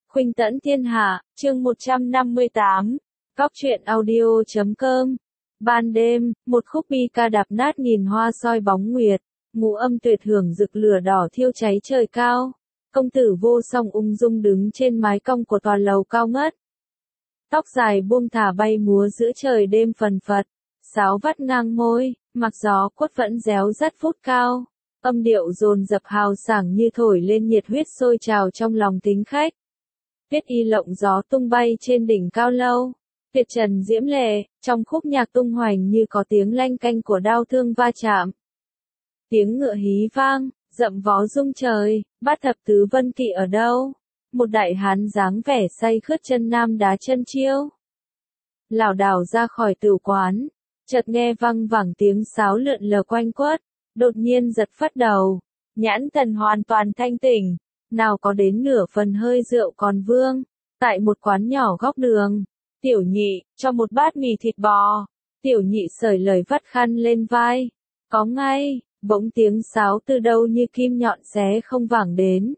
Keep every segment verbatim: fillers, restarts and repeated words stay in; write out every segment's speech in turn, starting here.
Khuynh tẫn thiên hạ, chương một trăm năm mươi tám, Góc truyện audio chấm com. Ban đêm, một khúc bi ca đạp nát nghìn hoa soi bóng nguyệt, ngũ âm tuyệt hưởng rực lửa đỏ thiêu cháy trời cao. Công tử vô song ung dung đứng trên mái cong của tòa lầu cao ngất. Tóc dài buông thả bay múa giữa trời đêm phần phật, sáo vắt ngang môi, mặc gió quất vẫn réo rắt phút cao. Âm điệu dồn dập hào sảng như thổi lên nhiệt huyết sôi trào trong lòng tính khách. Tuyết y lộng gió tung bay trên đỉnh cao lâu. Tuyệt trần diễm lệ, trong khúc nhạc tung hoành như có tiếng lanh canh của đao thương va chạm. Tiếng ngựa hí vang, dậm vó rung trời, bát thập tứ vân kỵ ở đâu? Một đại hán dáng vẻ say khướt chân nam đá chân chiêu. Lảo đảo ra khỏi tửu quán, chợt nghe văng vẳng tiếng sáo lượn lờ quanh quất, đột nhiên giật phất đầu, nhãn thần hoàn toàn thanh tỉnh, nào có đến nửa phần hơi rượu còn vương. Tại một quán nhỏ góc đường, tiểu nhị, cho một bát mì thịt bò, tiểu nhị sởi lời vắt khăn lên vai, có ngay, bỗng tiếng sáo từ đâu như kim nhọn xé không vẳng đến.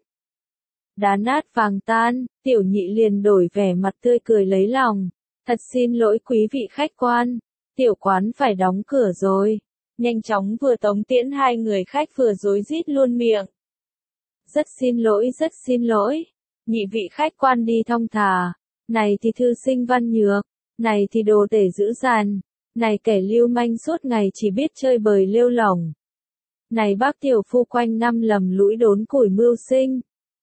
Đá nát vàng tan, tiểu nhị liền đổi vẻ mặt tươi cười lấy lòng, thật xin lỗi quý vị khách quan, tiểu quán phải đóng cửa rồi. Nhanh chóng vừa tống tiễn hai người khách vừa rối rít luôn miệng. Rất xin lỗi, rất xin lỗi, nhị vị khách quan đi thong thả, này thì thư sinh văn nhược, này thì đồ tể dữ dằn, này kẻ lưu manh suốt ngày chỉ biết chơi bời lêu lỏng. Này bác tiểu phu quanh năm lầm lũi đốn củi mưu sinh.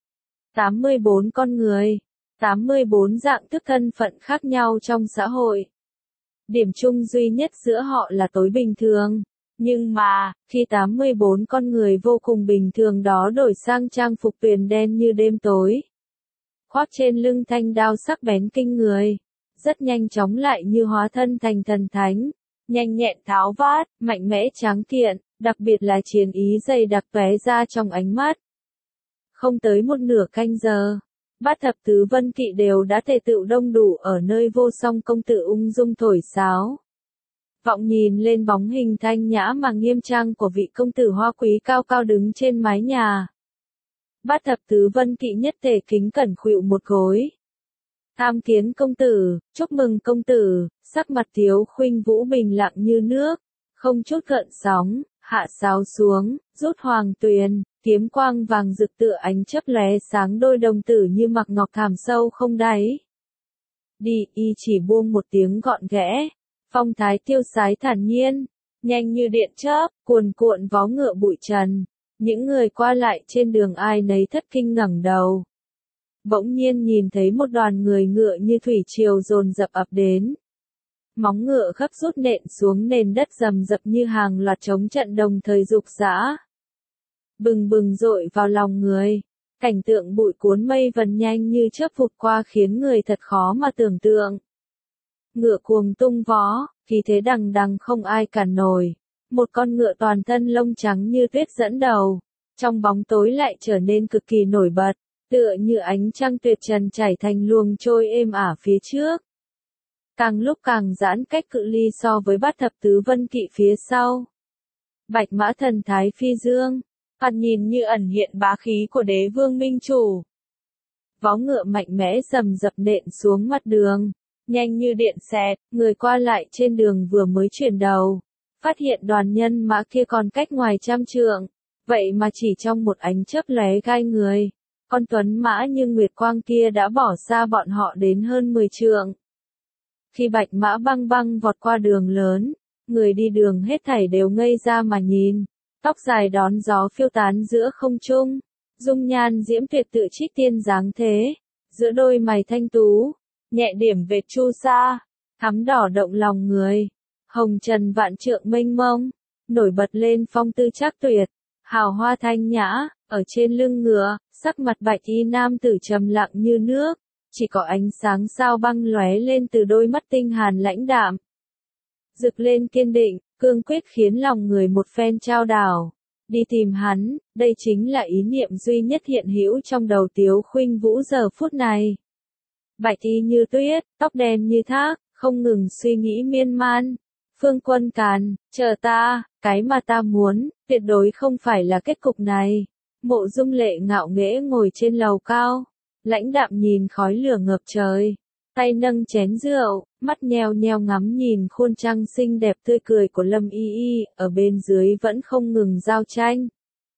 tám mươi bốn con người, tám mươi bốn dạng thức thân phận khác nhau trong xã hội. Điểm chung duy nhất giữa họ là tối bình thường. Nhưng mà, khi tám mươi bốn con người vô cùng bình thường đó đổi sang trang phục tuyền đen như đêm tối, khoác trên lưng thanh đao sắc bén kinh người, rất nhanh chóng lại như hóa thân thành thần thánh, nhanh nhẹn tháo vát, mạnh mẽ tráng kiện, đặc biệt là chiến ý dày đặc tóe ra trong ánh mắt. Không tới một nửa canh giờ, bát thập tứ vân kỵ đều đã tề tựu đông đủ ở nơi vô song công tử ung dung thổi sáo. Vọng nhìn lên bóng hình thanh nhã mà nghiêm trang của vị công tử hoa quý cao cao đứng trên mái nhà. Bát thập tứ vân kỵ nhất tề kính cẩn khuỵu một gối. Tham kiến công tử, chúc mừng công tử, sắc mặt Tiếu Khuynh Vũ bình lặng như nước, không chút gợn sóng, hạ sáo xuống, rút hoàng tuyền, kiếm quang vàng rực tựa ánh chớp lóe sáng đôi đồng tử như mặc ngọc thảm sâu không đáy. Đi, y chỉ buông một tiếng gọn ghẽ. Phong thái tiêu sái thản nhiên, nhanh như điện chớp, cuồn cuộn vó ngựa bụi trần, những người qua lại trên đường ai nấy thất kinh ngẩng đầu. Bỗng nhiên nhìn thấy một đoàn người ngựa như thủy triều dồn dập ập đến. Móng ngựa gấp rút nện xuống nền đất rầm rập như hàng loạt trống trận đồng thời rục rã. Bừng bừng dội vào lòng người, cảnh tượng bụi cuốn mây vần nhanh như chớp vụt qua khiến người thật khó mà tưởng tượng. Ngựa cuồng tung vó, khí thế đằng đằng không ai cản nổi. Một con ngựa toàn thân lông trắng như tuyết dẫn đầu, trong bóng tối lại trở nên cực kỳ nổi bật, tựa như ánh trăng tuyệt trần chảy thành luồng trôi êm ả phía trước. Càng lúc càng giãn cách cự ly so với bát thập tứ vân kỵ phía sau. Bạch mã thần thái phi dương, thoạt nhìn như ẩn hiện bá khí của đế vương minh chủ. Vó ngựa mạnh mẽ rầm rập nện xuống mặt đường. Nhanh như điện xẹt, người qua lại trên đường vừa mới chuyển đầu, phát hiện đoàn nhân mã kia còn cách ngoài trăm trượng, vậy mà chỉ trong một ánh chớp lóe gai người, con tuấn mã như nguyệt quang kia đã bỏ xa bọn họ đến hơn mười trượng. Khi bạch mã băng băng vọt qua đường lớn, người đi đường hết thảy đều ngây ra mà nhìn, tóc dài đón gió phiêu tán giữa không trung, dung nhan diễm tuyệt tự trích tiên dáng thế, giữa đôi mày thanh tú. Nhẹ điểm vệt chu sa, thắm đỏ động lòng người, hồng trần vạn trượng mênh mông, nổi bật lên phong tư trác tuyệt, hào hoa thanh nhã, ở trên lưng ngựa, sắc mặt bạch y nam tử trầm lặng như nước, chỉ có ánh sáng sao băng lóe lên từ đôi mắt tinh hàn lãnh đạm. Rực lên kiên định, cương quyết khiến lòng người một phen trao đảo. Đi tìm hắn, đây chính là ý niệm duy nhất hiện hữu trong đầu Tiếu Khuynh Vũ giờ phút này. Bạch y như tuyết, tóc đen như thác, không ngừng suy nghĩ miên man. Phương Quân Càn, chờ ta, cái mà ta muốn, tuyệt đối không phải là kết cục này. Mộ Dung Lệ ngạo nghễ ngồi trên lầu cao, lãnh đạm nhìn khói lửa ngập trời, tay nâng chén rượu, mắt nheo nheo ngắm nhìn khuôn trăng xinh đẹp tươi cười của Lâm Y Y, ở bên dưới vẫn không ngừng giao tranh.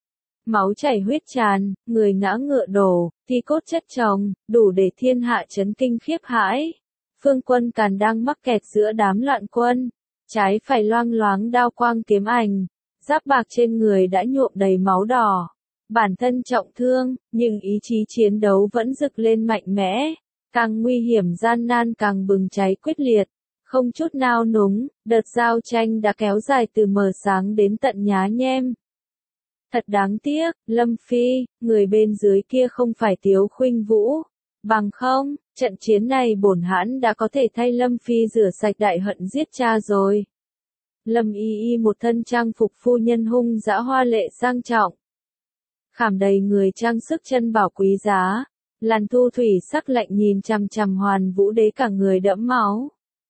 Máu chảy huyết tràn, người ngã ngựa đổ, thi cốt chất chồng, đủ để thiên hạ chấn kinh khiếp hãi. Phương Quân Càn đang mắc kẹt giữa đám loạn quân, trái phải loang loáng đao quang kiếm ảnh, giáp bạc trên người đã nhuộm đầy máu đỏ. Bản thân trọng thương, nhưng ý chí chiến đấu vẫn rực lên mạnh mẽ, càng nguy hiểm gian nan càng bừng cháy quyết liệt, không chút nao núng, đợt giao tranh đã kéo dài từ mờ sáng đến tận nhá nhem. Thật đáng tiếc, Lâm Phi, người bên dưới kia không phải Tiếu Khuynh Vũ, bằng không, trận chiến này bổn hãn đã có thể thay Lâm Phi rửa sạch đại hận giết cha rồi. Lâm Y Y một thân trang phục phu nhân hung dã hoa lệ sang trọng, khảm đầy người trang sức chân bảo quý giá, Làn Thu Thủy sắc lạnh nhìn chằm chằm Hoàn Vũ Đế cả người đẫm máu.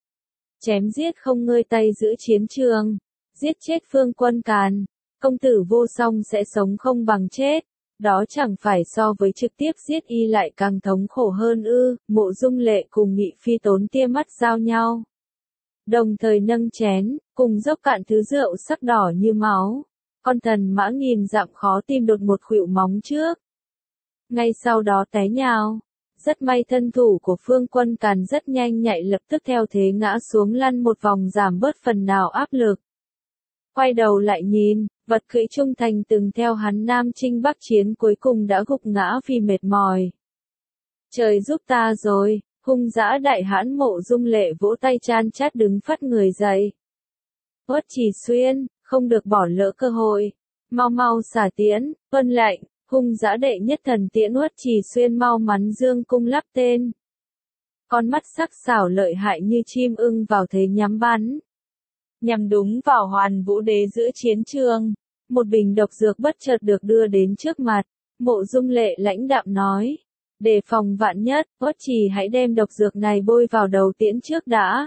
Chém giết không ngơi tay giữa chiến trường, giết chết Phương Quân Càn, công tử vô song sẽ sống không bằng chết, đó chẳng phải so với trực tiếp giết y lại càng thống khổ hơn ư. Mộ Dung Lệ cùng Nghị Phi tốn tia mắt giao nhau, đồng thời nâng chén, cùng dốc cạn thứ rượu sắc đỏ như máu. Con thần mã nghìn dặm khó tìm đột một khuỵu móng trước, ngay sau đó té nhào. Rất may thân thủ của Phương Quân Càn rất nhanh nhạy, lập tức theo thế ngã xuống lăn một vòng giảm bớt phần nào áp lực. Quay đầu lại nhìn, vật cưỡi trung thành từng theo hắn Nam chinh Bắc chiến cuối cùng đã gục ngã vì mệt mỏi. Trời giúp ta rồi, hung dã đại hãn Mộ Dung Lệ vỗ tay chan chát đứng phắt người dậy. Uất Chỉ Xuyên, không được bỏ lỡ cơ hội, mau mau xả tiễn, vân lệnh. Hung dã đệ nhất thần tiễn Uất Chỉ Xuyên mau mắn dương cung lắp tên. Con mắt sắc sảo lợi hại như chim ưng vào thế nhắm bắn. Nhằm đúng vào Hoàn Vũ Đế giữa chiến trường. Một bình độc dược bất chợt được đưa đến trước mặt. Mộ Dung Lệ lãnh đạm nói. Đề phòng vạn nhất, Uất Chỉ hãy đem độc dược này bôi vào đầu tiễn trước đã.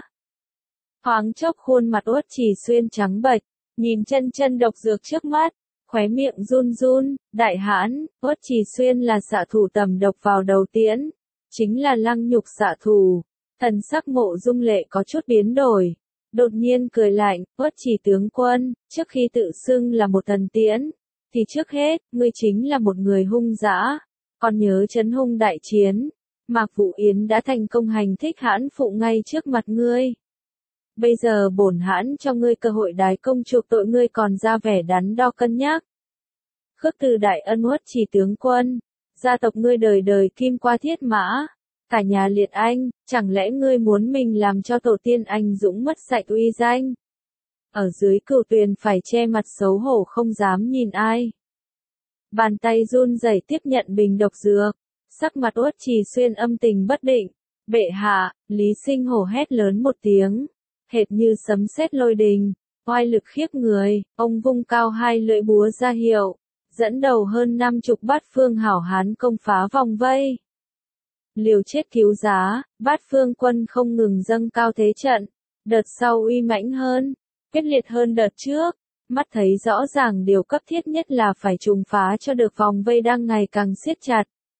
Thoáng chốc khuôn mặt Uất Chỉ Xuyên trắng bệch, nhìn chân chân độc dược trước mắt. Khóe miệng run run, đại hãn, Uất Chỉ Xuyên là xạ thủ tầm độc vào đầu tiễn, chính là lăng nhục xạ thủ. Thần sắc Mộ Dung Lệ có chút biến đổi, đột nhiên cười lạnh, Uất Chỉ tướng quân, trước khi tự xưng là một thần tiễn, thì trước hết, ngươi chính là một người hung dã. Còn nhớ Trấn Hung đại chiến, Mạc Vũ Yến đã thành công hành thích hãn phụ ngay trước mặt ngươi. Bây giờ bổn hãn cho ngươi cơ hội đái công chuộc tội, ngươi còn ra vẻ đắn đo cân nhắc. Khước từ đại ân Uất Chỉ tướng quân, gia tộc ngươi đời đời kim qua thiết mã, cả nhà liệt anh, chẳng lẽ ngươi muốn mình làm cho tổ tiên anh dũng mất sạch uy danh? Ở dưới cửu tuyền phải che mặt xấu hổ không dám nhìn ai. Bàn tay run rẩy tiếp nhận bình độc dược, sắc mặt Uất Chỉ Xuyên âm tình bất định. Bệ hạ, Lý Sinh hổ hét lớn một tiếng, hệt như sấm sét lôi đình, oai lực khiếp người, ông vung cao hai lưỡi búa ra hiệu, dẫn đầu hơn năm chục bát phương hảo hán công phá vòng vây. Liều chết cứu giá, bát phương quân không ngừng dâng cao thế trận, đợt sau uy mãnh hơn, quyết liệt hơn đợt trước, mắt thấy rõ ràng điều cấp thiết nhất là phải trùng phá cho được vòng vây đang ngày càng siết chặt.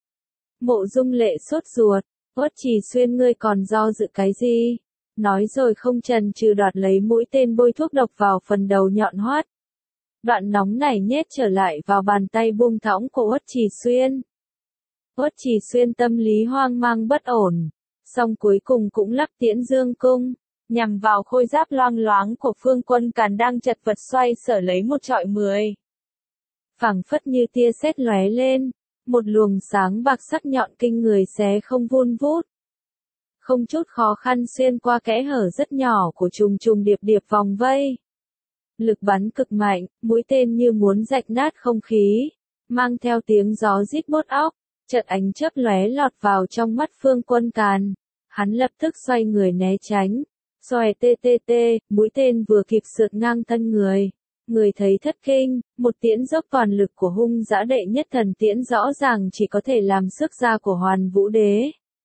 Mộ Dung Lệ sốt ruột, Uất Chỉ Xuyên ngươi còn do dự cái gì? Nói rồi không chần chừ đoạt lấy mũi tên bôi thuốc độc vào phần đầu nhọn hoắt. Đoạn nóng này nhét trở lại vào bàn tay buông thõng của Uất Chỉ Xuyên. Uất Chỉ Xuyên tâm lý hoang mang bất ổn, song cuối cùng cũng lắp tiễn dương cung, nhằm vào khôi giáp loang loáng của Phương Quân Càn đang chật vật xoay sở lấy một trọi mười. Phảng phất như tia sét lóe lên, một luồng sáng bạc sắc nhọn kinh người xé không vun vút. Không chút khó khăn xuyên qua kẽ hở rất nhỏ của trùng trùng điệp điệp vòng vây. Lực bắn cực mạnh, mũi tên như muốn rạch nát không khí, mang theo tiếng gió rít bốt óc, chợt ánh chớp lóe lọt vào trong mắt Phương Quân Càn. Hắn lập tức xoay người né tránh, xoè tê tê tê, mũi tên vừa kịp sượt ngang thân người. Người thấy thất kinh, một tiễn dốc toàn lực của hung dã đệ nhất thần tiễn rõ ràng chỉ có thể làm sức ra của Hoàn Vũ Đế.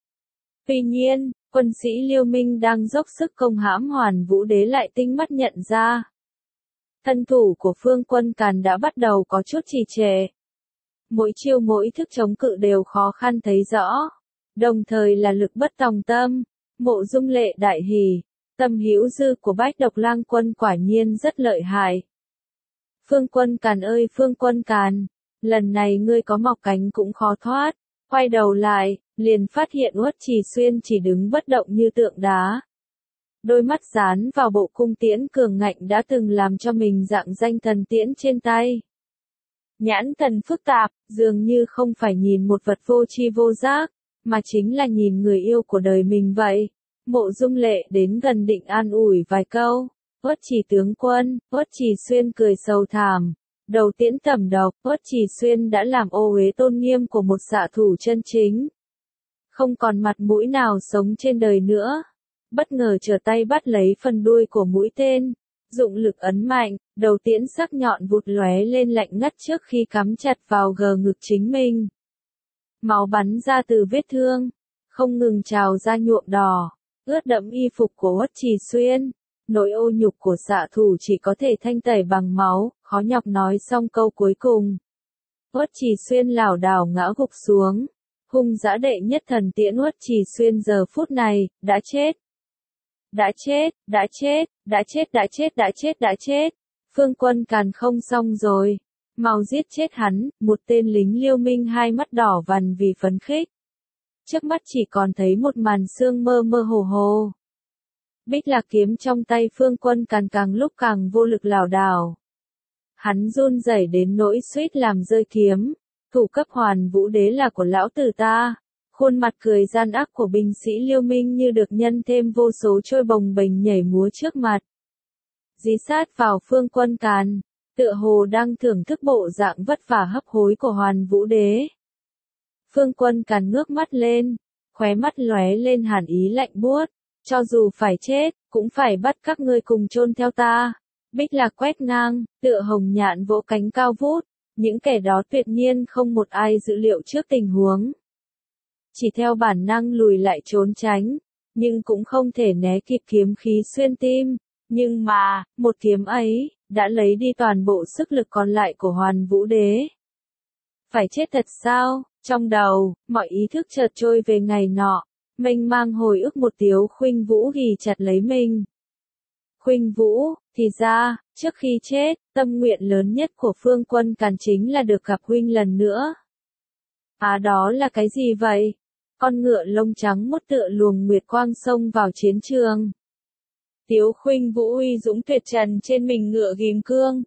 Tuy nhiên, quân sĩ Liêu Minh đang dốc sức công hãm Hoàn Vũ Đế lại tinh mắt nhận ra. Thân thủ của Phương Quân Càn đã bắt đầu có chút trì trệ. mỗi chiêu mỗi thức chống cự đều khó khăn thấy rõ, đồng thời là lực bất tòng tâm. Mộ Dung Lệ đại hỉ, tâm hữu dư của Bách Độc Lang Quân quả nhiên rất lợi hại. Phương Quân Càn ơi Phương Quân Càn, lần này ngươi có mọc cánh cũng khó thoát. Quay đầu lại, liền phát hiện Uất Trì Xuyên chỉ đứng bất động như tượng đá. Đôi mắt dán vào bộ cung tiễn cường ngạnh đã từng làm cho mình dạng danh thần tiễn trên tay. Nhãn thần phức tạp, dường như không phải nhìn một vật vô tri vô giác, mà chính là nhìn người yêu của đời mình vậy. Mộ Dung Lệ đến gần định an ủi vài câu. Uất Trì tướng quân, Uất Trì Xuyên cười sầu thảm. Đầu tiễn tẩm độc, Uất Trì Xuyên đã làm ô uế tôn nghiêm của một xạ thủ chân chính. Không còn mặt mũi nào sống trên đời nữa. Bất ngờ trở tay bắt lấy phần đuôi của mũi tên, dụng lực ấn mạnh, đầu tiễn sắc nhọn vụt lóe lên lạnh ngắt trước khi cắm chặt vào gờ ngực chính mình. Máu bắn ra từ vết thương, không ngừng trào ra nhuộm đỏ, ướt đẫm y phục của Uất Trì Xuyên. Nỗi ô nhục của xạ thủ chỉ có thể thanh tẩy bằng máu, khó nhọc nói xong câu cuối cùng. Uất Trì Xuyên lảo đảo ngã gục xuống, hung dã đệ nhất thần tiễn Uất Trì Xuyên giờ phút này, đã chết. Đã chết, đã chết, đã chết, đã chết, đã chết, đã chết. Phương Quân Càn không xong rồi. Mau giết chết hắn, một tên lính Liêu Minh hai mắt đỏ vằn vì phấn khích. Trước mắt chỉ còn thấy một màn sương mơ mơ hồ hồ. Bích Lạc kiếm trong tay Phương Quân Càn càng lúc càng vô lực lảo đảo. Hắn run rẩy đến nỗi suýt làm rơi kiếm. Thủ cấp Hoàn Vũ Đế là của lão tử ta. Khuôn mặt cười gian ác của binh sĩ Liêu Minh như được nhân thêm vô số trôi bồng bềnh nhảy múa trước mặt. Dí sát vào Phương Quân Càn, tựa hồ đang thưởng thức bộ dạng vất vả hấp hối của Hoàn Vũ Đế. Phương Quân Càn ngước mắt lên, khóe mắt lóe lên hàn ý lạnh buốt, cho dù phải chết, cũng phải bắt các ngươi cùng chôn theo ta. Bích Lạc quét ngang, tựa hồng nhạn vỗ cánh cao vút, những kẻ đó tuyệt nhiên không một ai dự liệu trước tình huống. Chỉ theo bản năng lùi lại trốn tránh, nhưng cũng không thể né kịp kiếm khí xuyên tim. Nhưng mà, một kiếm ấy, đã lấy đi toàn bộ sức lực còn lại của Hoàn Vũ Đế. Phải chết thật sao? Trong đầu, mọi ý thức chợt trôi về ngày nọ, mênh mang hồi ức một Tiếu Khuynh Vũ ghì chặt lấy mình. Khuynh Vũ, thì ra, trước khi chết, tâm nguyện lớn nhất của Phương Quân Càn chính là được gặp huynh lần nữa. À đó là cái gì vậy? Con ngựa lông trắng mốt tựa luồng nguyệt quang xông vào chiến trường. Tiếu Khuynh Vũ uy dũng tuyệt trần trên mình ngựa ghim cương.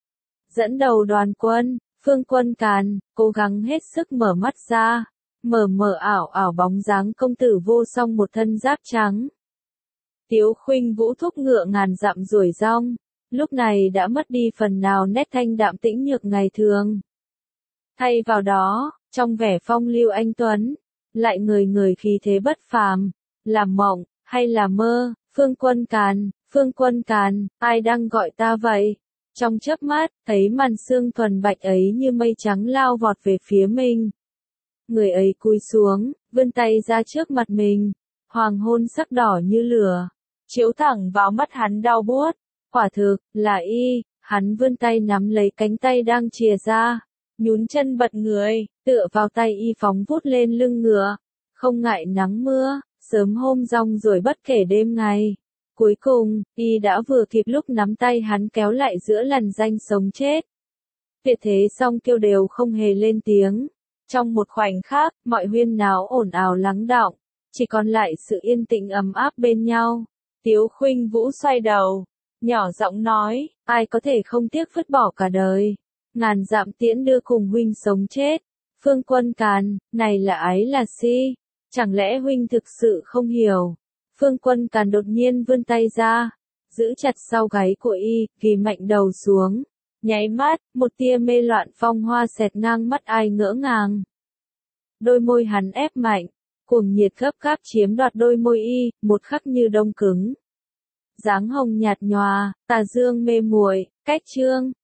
Dẫn đầu đoàn quân, Phương Quân Càn, cố gắng hết sức mở mắt ra, mờ mờ ảo ảo bóng dáng công tử vô song một thân giáp trắng. Tiếu Khuynh Vũ thúc ngựa ngàn dặm đuổi rong, lúc này đã mất đi phần nào nét thanh đạm tĩnh nhược ngày thường. Thay vào đó, trong vẻ phong lưu anh tuấn, lại người người khí thế bất phàm, là mộng, hay là mơ? Phương Quân Càn, Phương Quân Càn, ai đang gọi ta vậy? Trong chớp mắt, thấy màn sương thuần bạch ấy như mây trắng lao vọt về phía mình. Người ấy cúi xuống, vươn tay ra trước mặt mình, hoàng hôn sắc đỏ như lửa, chiếu thẳng vào mắt hắn đau buốt. Quả thực, là y, hắn vươn tay nắm lấy cánh tay đang chìa ra, nhún chân bật người, tựa vào tay y phóng vút lên lưng ngựa, không ngại nắng mưa, sớm hôm rong rồi bất kể đêm ngày. Cuối cùng, y đã vừa kịp lúc nắm tay hắn kéo lại giữa lằn ranh sống chết. Tuyệt thế song kêu đều không hề lên tiếng. Trong một khoảnh khắc, mọi huyên náo ồn ào lắng đọng, chỉ còn lại sự yên tĩnh ấm áp bên nhau. Tiếu Khuynh Vũ xoay đầu, nhỏ giọng nói, ai có thể không tiếc vứt bỏ cả đời. Ngàn dặm tiễn đưa cùng huynh sống chết. Phương Quân Càn, này là ái là si, chẳng lẽ huynh thực sự không hiểu? Phương Quân Càn đột nhiên vươn tay ra, giữ chặt sau gáy của y, ghi mạnh đầu xuống. Nháy mắt, một tia mê loạn phong hoa xẹt ngang mắt ai ngỡ ngàng. Đôi môi hắn ép mạnh, cuồng nhiệt gấp gáp chiếm đoạt đôi môi y, một khắc như đông cứng. Dáng hồng nhạt nhòa, tà dương mê muội, cách chương,